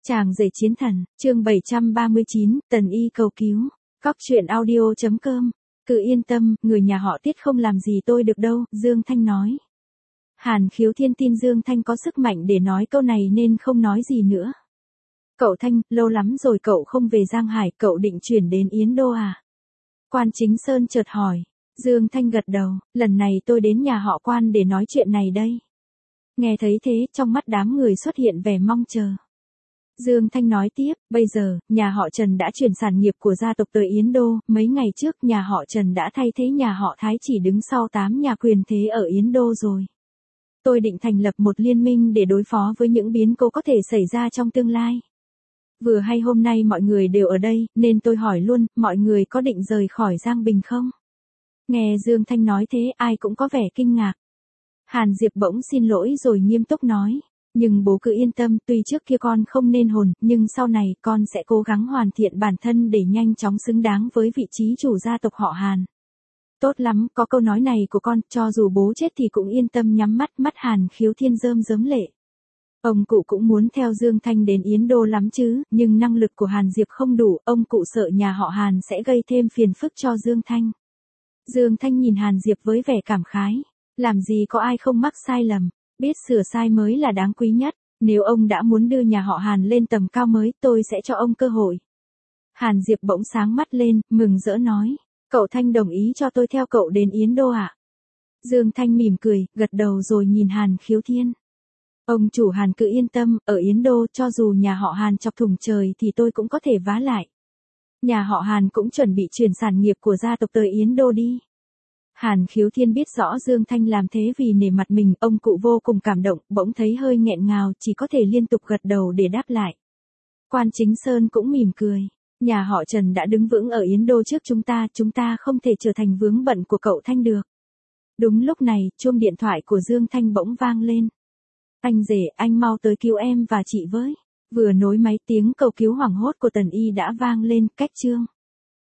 Chàng rể chiến thần, chương 739, Tần Y cầu cứu. Cóc truyện audio.com. Cứ yên tâm, người nhà họ Tiết không làm gì tôi được đâu, Dương Thanh nói. Hàn Khiếu Thiên tin Dương Thanh có sức mạnh để nói câu này nên không nói gì nữa. Cậu Thanh, lâu lắm rồi cậu không về Giang Hải, cậu định chuyển đến Yến Đô à? Quan Chính Sơn chợt hỏi. Dương Thanh gật đầu, lần này tôi đến nhà họ Quan để nói chuyện này đây. Nghe thấy thế, trong mắt đám người xuất hiện vẻ mong chờ. Dương Thanh nói tiếp, bây giờ, nhà họ Trần đã chuyển sản nghiệp của gia tộc tới Yến Đô, mấy ngày trước nhà họ Trần đã thay thế nhà họ Thái chỉ đứng sau 8 nhà quyền thế ở Yến Đô rồi. Tôi định thành lập một liên minh để đối phó với những biến cố có thể xảy ra trong tương lai. Vừa hay hôm nay mọi người đều ở đây, nên tôi hỏi luôn, mọi người có định rời khỏi Giang Bình không? Nghe Dương Thanh nói thế, ai cũng có vẻ kinh ngạc. Hàn Diệp bỗng xin lỗi rồi nghiêm túc nói. Nhưng bố cứ yên tâm, tuy trước kia con không nên hồn, nhưng sau này con sẽ cố gắng hoàn thiện bản thân để nhanh chóng xứng đáng với vị trí chủ gia tộc họ Hàn. Tốt lắm, có câu nói này của con, cho dù bố chết thì cũng yên tâm nhắm mắt. Mắt Hàn Khiếu Thiên rơm rớm lệ. Ông cụ cũng muốn theo Dương Thanh đến Yến Đô lắm chứ, nhưng năng lực của Hàn Diệp không đủ, ông cụ sợ nhà họ Hàn sẽ gây thêm phiền phức cho Dương Thanh. Dương Thanh nhìn Hàn Diệp với vẻ cảm khái. Làm gì có ai không mắc sai lầm. Biết sửa sai mới là đáng quý nhất, nếu ông đã muốn đưa nhà họ Hàn lên tầm cao mới, tôi sẽ cho ông cơ hội. Hàn Diệp bỗng sáng mắt lên, mừng rỡ nói, cậu Thanh đồng ý cho tôi theo cậu đến Yến Đô à? Dương Thanh mỉm cười, gật đầu rồi nhìn Hàn Khiếu Thiên. Ông chủ Hàn cứ yên tâm, ở Yến Đô cho dù nhà họ Hàn chọc thủng trời thì tôi cũng có thể vá lại. Nhà họ Hàn cũng chuẩn bị chuyển sản nghiệp của gia tộc tới Yến Đô đi. Hàn Khiếu Thiên biết rõ Dương Thanh làm thế vì nể mặt mình, ông cụ vô cùng cảm động, bỗng thấy hơi nghẹn ngào, chỉ có thể liên tục gật đầu để đáp lại. Quan Chính Sơn cũng mỉm cười, nhà họ Trần đã đứng vững ở Yến Đô trước chúng ta không thể trở thành vướng bận của cậu Thanh được. Đúng lúc này, chuông điện thoại của Dương Thanh bỗng vang lên. Anh rể, anh mau tới cứu em và chị với. Vừa nối máy tiếng cầu cứu hoảng hốt của Tần Y đã vang lên, cách chương.